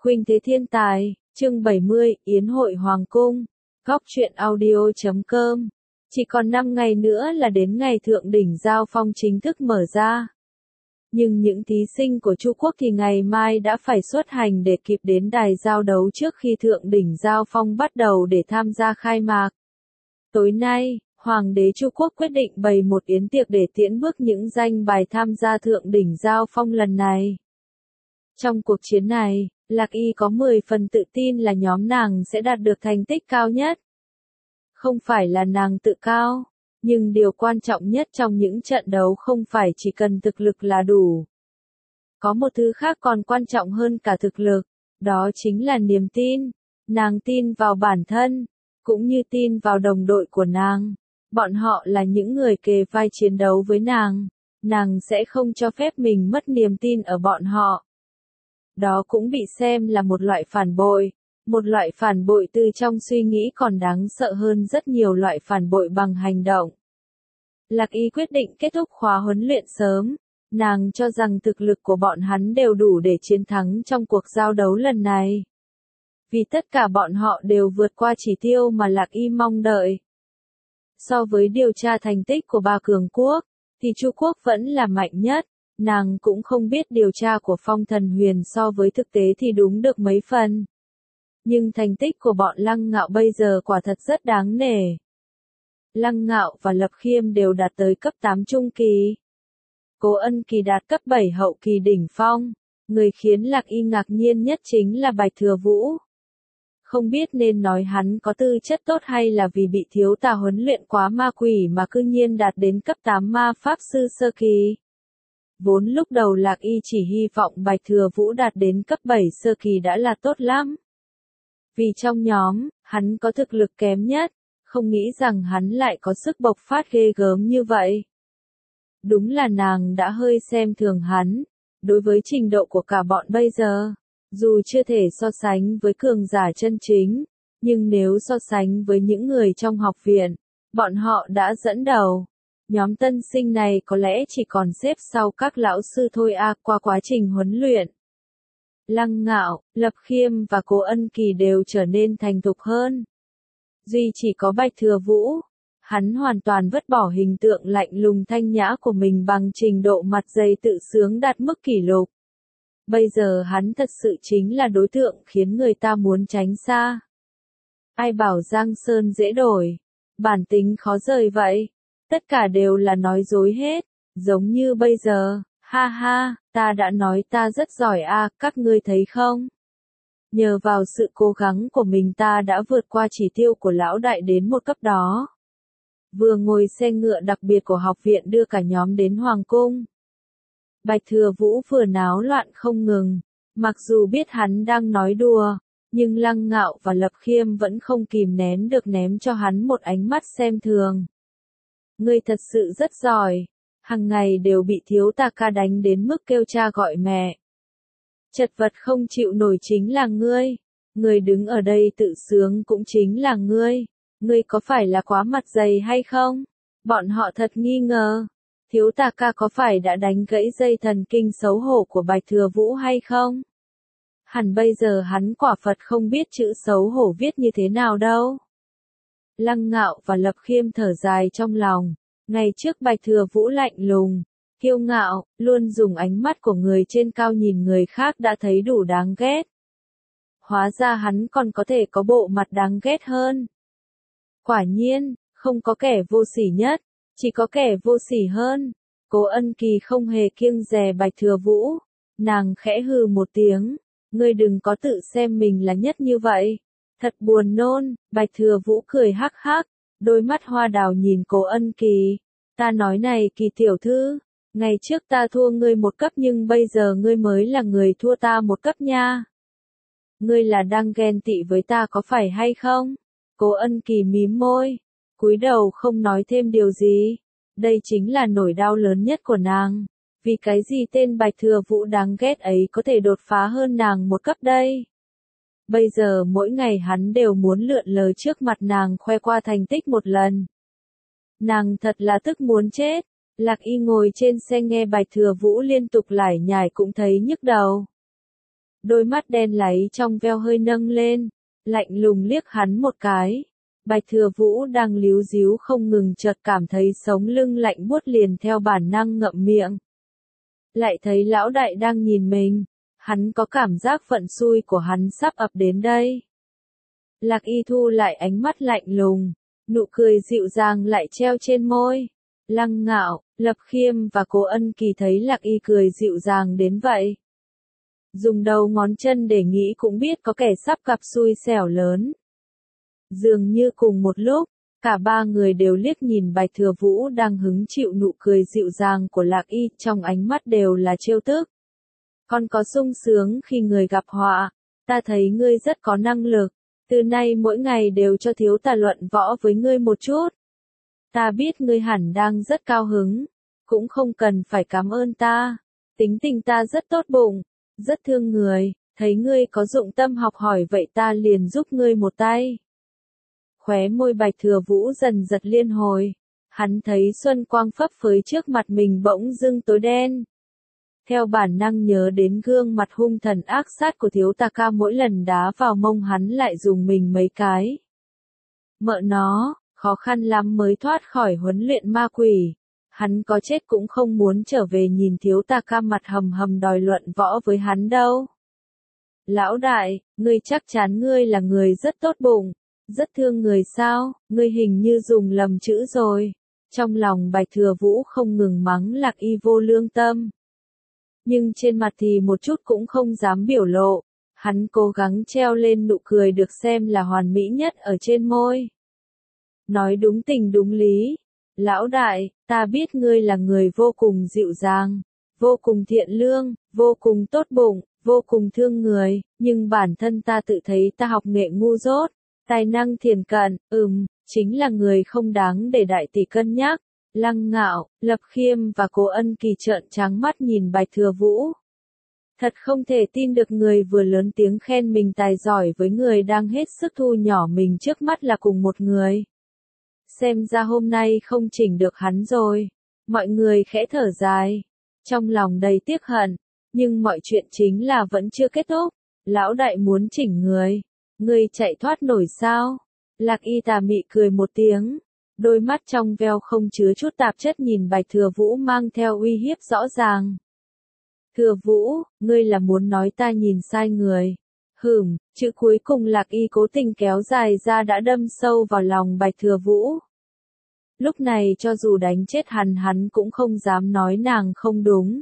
Khuynh thế thiên tài, chương 70, Yến hội Hoàng cung, góc truyện audio.com. Chỉ còn 5 ngày nữa là đến ngày thượng đỉnh giao phong chính thức mở ra. Nhưng những thí sinh của Chu Quốc thì ngày mai đã phải xuất hành để kịp đến đài giao đấu trước khi thượng đỉnh giao phong bắt đầu để tham gia khai mạc. Tối nay, Hoàng đế Chu Quốc quyết định bày một yến tiệc để tiễn bước những danh bài tham gia thượng đỉnh giao phong lần này. Trong cuộc chiến này, Lạc Y có 10 phần tự tin là nhóm nàng sẽ đạt được thành tích cao nhất. Không phải là nàng tự cao, nhưng điều quan trọng nhất trong những trận đấu không phải chỉ cần thực lực là đủ. Có một thứ khác còn quan trọng hơn cả thực lực, đó chính là niềm tin. Nàng tin vào bản thân, cũng như tin vào đồng đội của nàng. Bọn họ là những người kề vai chiến đấu với nàng sẽ không cho phép mình mất niềm tin ở bọn họ. Đó cũng bị xem là một loại phản bội từ trong suy nghĩ còn đáng sợ hơn rất nhiều loại phản bội bằng hành động. Lạc Y quyết định kết thúc khóa huấn luyện sớm, nàng cho rằng thực lực của bọn hắn đều đủ để chiến thắng trong cuộc giao đấu lần này. Vì tất cả bọn họ đều vượt qua chỉ tiêu mà Lạc Y mong đợi. So với điều tra thành tích của ba cường quốc, thì Chu Quốc vẫn là mạnh nhất. Nàng cũng không biết điều tra của Phong Thần Huyền so với thực tế thì đúng được mấy phần. Nhưng thành tích của bọn Lăng Ngạo bây giờ quả thật rất đáng nể. Lăng Ngạo và Lập Khiêm đều đạt tới cấp 8 trung kỳ. Cố Ân Kỳ đạt cấp 7 hậu kỳ đỉnh phong. Người khiến Lạc Y ngạc nhiên nhất chính là Bạch Thừa Vũ. Không biết nên nói hắn có tư chất tốt hay là vì bị thiếu tà huấn luyện quá ma quỷ mà cư nhiên đạt đến cấp 8 ma pháp sư sơ kỳ. Vốn lúc đầu Lạc Y chỉ hy vọng Bạch Thừa Vũ đạt đến cấp 7 sơ kỳ đã là tốt lắm. Vì trong nhóm, hắn có thực lực kém nhất, không nghĩ rằng hắn lại có sức bộc phát ghê gớm như vậy. Đúng là nàng đã hơi xem thường hắn, đối với trình độ của cả bọn bây giờ. Dù chưa thể so sánh với cường giả chân chính, nhưng nếu so sánh với những người trong học viện, bọn họ đã dẫn đầu. Nhóm tân sinh này có lẽ chỉ còn xếp sau các lão sư thôi qua quá trình huấn luyện. Lăng Ngạo, Lập Khiêm và Cố Ân Kỳ đều trở nên thành thục hơn. Duy chỉ có Bạch Thừa Vũ, hắn hoàn toàn vứt bỏ hình tượng lạnh lùng thanh nhã của mình bằng trình độ mặt dày tự sướng đạt mức kỷ lục. Bây giờ hắn thật sự chính là đối tượng khiến người ta muốn tránh xa. Ai bảo Giang Sơn dễ đổi, bản tính khó rời vậy? Tất cả đều là nói dối hết, giống như bây giờ, ha ha, ta đã nói ta rất giỏi các ngươi thấy không? Nhờ vào sự cố gắng của mình ta đã vượt qua chỉ tiêu của lão đại đến một cấp đó. Vừa ngồi xe ngựa đặc biệt của học viện đưa cả nhóm đến Hoàng cung. Bạch Thừa Vũ vừa náo loạn không ngừng, mặc dù biết hắn đang nói đùa, nhưng Lăng Ngạo và Lập Khiêm vẫn không kìm nén được ném cho hắn một ánh mắt xem thường. Ngươi thật sự rất giỏi, hàng ngày đều bị thiếu tà ca đánh đến mức kêu cha gọi mẹ. Chật vật không chịu nổi chính là ngươi, người đứng ở đây tự sướng cũng chính là ngươi có phải là quá mặt dày hay không? Bọn họ thật nghi ngờ, thiếu tà ca có phải đã đánh gãy dây thần kinh xấu hổ của Bạch Thừa Vũ hay không? Hẳn bây giờ hắn quả Phật không biết chữ xấu hổ viết như thế nào đâu. Lăng Ngạo và Lập Khiêm thở dài trong lòng, ngày trước Bạch Thừa Vũ lạnh lùng, kiêu ngạo, luôn dùng ánh mắt của người trên cao nhìn người khác đã thấy đủ đáng ghét. Hóa ra hắn còn có thể có bộ mặt đáng ghét hơn. Quả nhiên, không có kẻ vô sỉ nhất, chỉ có kẻ vô sỉ hơn. Cố Ân Kỳ không hề kiêng dè Bạch Thừa Vũ, nàng khẽ hừ một tiếng, ngươi đừng có tự xem mình là nhất như vậy. Thật buồn nôn, Bạch Thừa Vũ cười hắc hắc, đôi mắt hoa đào nhìn Cố Ân Kỳ. Ta nói này Kỳ tiểu thư, ngày trước ta thua ngươi một cấp nhưng bây giờ ngươi mới là người thua ta một cấp nha. Ngươi là đang ghen tị với ta có phải hay không? Cố Ân Kỳ mím môi, cúi đầu không nói thêm điều gì. Đây chính là nỗi đau lớn nhất của nàng. Vì cái gì tên Bạch Thừa Vũ đáng ghét ấy có thể đột phá hơn nàng một cấp đây? Bây giờ mỗi ngày hắn đều muốn lượn lờ trước mặt nàng khoe qua thành tích một lần. Nàng thật là tức muốn chết. Lạc Y ngồi trên xe nghe Bạch Thừa Vũ liên tục lải nhải cũng thấy nhức đầu. đôi mắt đen láy trong veo hơi nâng lên, lạnh lùng liếc hắn một cái. Bạch Thừa Vũ đang líu díu không ngừng chợt cảm thấy sống lưng lạnh buốt liền theo bản năng ngậm miệng. Lại thấy lão đại đang nhìn mình, hắn có cảm giác vận xui của hắn sắp ập đến đây. Lạc Y thu lại ánh mắt lạnh lùng, nụ cười dịu dàng lại treo trên môi. Lăng Ngạo, Lập Khiêm và Cố Ân Kỳ thấy Lạc Y cười dịu dàng đến vậy. Dùng đầu ngón chân để nghĩ cũng biết có kẻ sắp gặp xui xẻo lớn. Dường như cùng một lúc, cả ba người đều liếc nhìn Bạch Thừa Vũ đang hứng chịu nụ cười dịu dàng của Lạc Y, trong ánh mắt đều là trêu tức. Con có sung sướng khi người gặp họa, ta thấy ngươi rất có năng lực, từ nay mỗi ngày đều cho thiếu tà luận võ với ngươi một chút. Ta biết ngươi hẳn đang rất cao hứng, cũng không cần phải cảm ơn ta, tính tình ta rất tốt bụng, rất thương người, thấy ngươi có dụng tâm học hỏi vậy ta liền giúp ngươi một tay. Khóe môi Bạch Thừa Vũ dần giật liên hồi, hắn thấy xuân quang phấp phới trước mặt mình bỗng dưng tối đen. Theo bản năng nhớ đến gương mặt hung thần ác sát của thiếu tà ca mỗi lần đá vào mông hắn lại dùng mình mấy cái. Mợ nó, khó khăn lắm mới thoát khỏi huấn luyện ma quỷ. Hắn có chết cũng không muốn trở về nhìn thiếu tà ca mặt hầm hầm đòi luận võ với hắn đâu. Lão đại, ngươi chắc chắn ngươi là người rất tốt bụng, rất thương người sao, ngươi hình như dùng lầm chữ rồi. Trong lòng Bạch Thừa Vũ không ngừng mắng Lạc Y vô lương tâm. Nhưng trên mặt thì một chút cũng không dám biểu lộ, hắn cố gắng treo lên nụ cười được xem là hoàn mỹ nhất ở trên môi. Nói đúng tình đúng lý, lão đại, ta biết ngươi là người vô cùng dịu dàng, vô cùng thiện lương, vô cùng tốt bụng, vô cùng thương người, nhưng bản thân ta tự thấy ta học nghệ ngu dốt, tài năng thiền cận, chính là người không đáng để đại tỷ cân nhắc. Lăng Ngạo, Lập Khiêm và Cố Ân Kỳ trợn trắng mắt nhìn Bạch Thừa Vũ. Thật không thể tin được người vừa lớn tiếng khen mình tài giỏi với người đang hết sức thu nhỏ mình trước mắt là cùng một người. Xem ra hôm nay không chỉnh được hắn rồi. Mọi người khẽ thở dài, trong lòng đầy tiếc hận, nhưng mọi chuyện chính là vẫn chưa kết thúc. Lão đại muốn chỉnh người, ngươi chạy thoát nổi sao? Lạc Y tà mị cười một tiếng. Đôi mắt trong veo không chứa chút tạp chất nhìn Bạch Thừa Vũ mang theo uy hiếp rõ ràng. Thừa Vũ, ngươi là muốn nói ta nhìn sai người. Chữ cuối cùng Lạc Y cố tình kéo dài ra đã đâm sâu vào lòng Bạch Thừa Vũ. Lúc này cho dù đánh chết hắn cũng không dám nói nàng không đúng.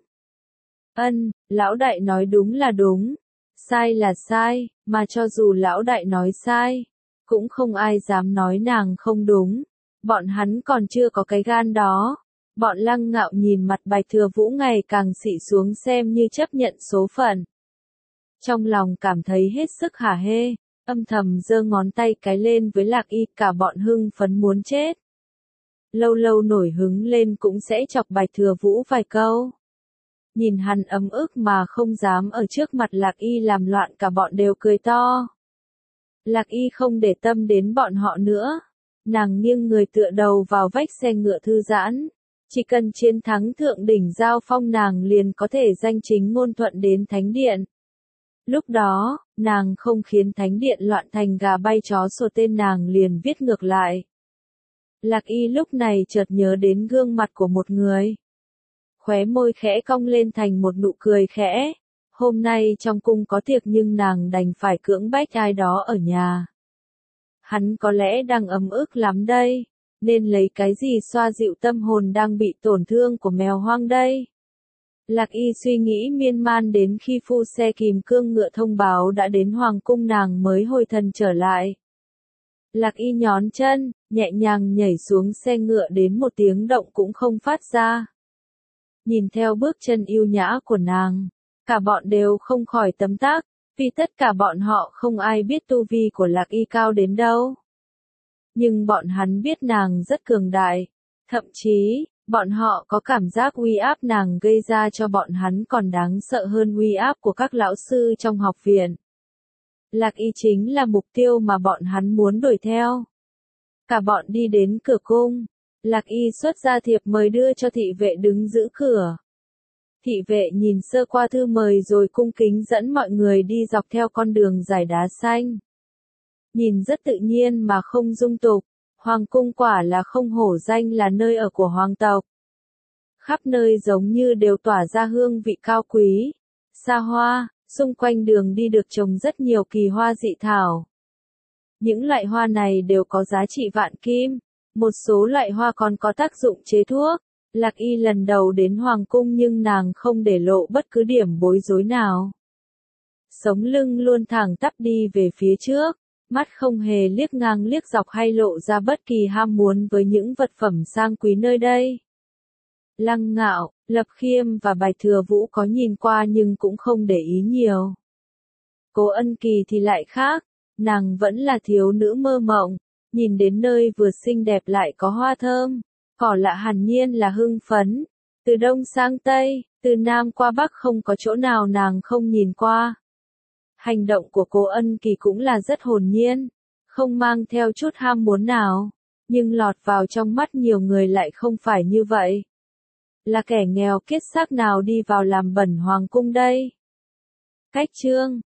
Lão đại nói đúng là đúng, sai là sai, mà cho dù lão đại nói sai, cũng không ai dám nói nàng không đúng. Bọn hắn còn chưa có cái gan đó. Bọn Lăng Ngạo nhìn mặt Bạch Thừa Vũ ngày càng xị xuống xem như chấp nhận số phận. Trong lòng cảm thấy hết sức hả hê, âm thầm giơ ngón tay cái lên với Lạc Y, cả bọn hưng phấn muốn chết. Lâu lâu nổi hứng lên cũng sẽ chọc Bạch Thừa Vũ vài câu. Nhìn hắn ấm ức mà không dám ở trước mặt Lạc Y làm loạn, cả bọn đều cười to. Lạc Y không để tâm đến bọn họ nữa. Nàng nghiêng người tựa đầu vào vách xe ngựa thư giãn. Chỉ cần chiến thắng thượng đỉnh giao phong nàng liền có thể danh chính ngôn thuận đến thánh điện. Lúc đó, nàng không khiến thánh điện loạn thành gà bay chó sủa, tên nàng liền viết ngược lại. Lạc Y lúc này chợt nhớ đến gương mặt của một người. Khóe môi khẽ cong lên thành một nụ cười khẽ. Hôm nay trong cung có tiệc nhưng nàng đành phải cưỡng bách ai đó ở nhà. Hắn có lẽ đang ấm ức lắm đây, nên lấy cái gì xoa dịu tâm hồn đang bị tổn thương của mèo hoang đây? Lạc Y suy nghĩ miên man đến khi phu xe kìm cương ngựa thông báo đã đến hoàng cung nàng mới hồi thần trở lại. Lạc Y nhón chân, nhẹ nhàng nhảy xuống xe ngựa đến một tiếng động cũng không phát ra. Nhìn theo bước chân yêu nhã của nàng, cả bọn đều không khỏi tấm tắc. Vì tất cả bọn họ không ai biết tu vi của Lạc Y cao đến đâu. Nhưng bọn hắn biết nàng rất cường đại. Thậm chí, bọn họ có cảm giác uy áp nàng gây ra cho bọn hắn còn đáng sợ hơn uy áp của các lão sư trong học viện. Lạc Y chính là mục tiêu mà bọn hắn muốn đuổi theo. Cả bọn đi đến cửa cung. Lạc Y xuất ra thiệp mời đưa cho thị vệ đứng giữ cửa. Thị vệ nhìn sơ qua thư mời rồi cung kính dẫn mọi người đi dọc theo con đường dải đá xanh. Nhìn rất tự nhiên mà không dung tục, hoàng cung quả là không hổ danh là nơi ở của hoàng tộc. Khắp nơi giống như đều tỏa ra hương vị cao quý, xa hoa, xung quanh đường đi được trồng rất nhiều kỳ hoa dị thảo. Những loại hoa này đều có giá trị vạn kim, một số loại hoa còn có tác dụng chế thuốc. Lạc Y lần đầu đến hoàng cung nhưng nàng không để lộ bất cứ điểm bối rối nào. Sống lưng luôn thẳng tắp đi về phía trước, mắt không hề liếc ngang liếc dọc hay lộ ra bất kỳ ham muốn với những vật phẩm sang quý nơi đây. Lăng Ngạo, Lập Khiêm và Bạch Thừa Vũ có nhìn qua nhưng cũng không để ý nhiều. Cố Ân Kỳ thì lại khác, nàng vẫn là thiếu nữ mơ mộng, nhìn đến nơi vừa xinh đẹp lại có hoa thơm, cỏ lạ hẳn nhiên là hưng phấn. Từ đông sang tây, từ nam qua bắc không có chỗ nào nàng không nhìn qua. Hành động của Cố Ân Kỳ cũng là rất hồn nhiên, không mang theo chút ham muốn nào, nhưng lọt vào trong mắt nhiều người lại không phải như vậy. Là kẻ nghèo kiết xác nào đi vào làm bẩn hoàng cung đây? Cách chương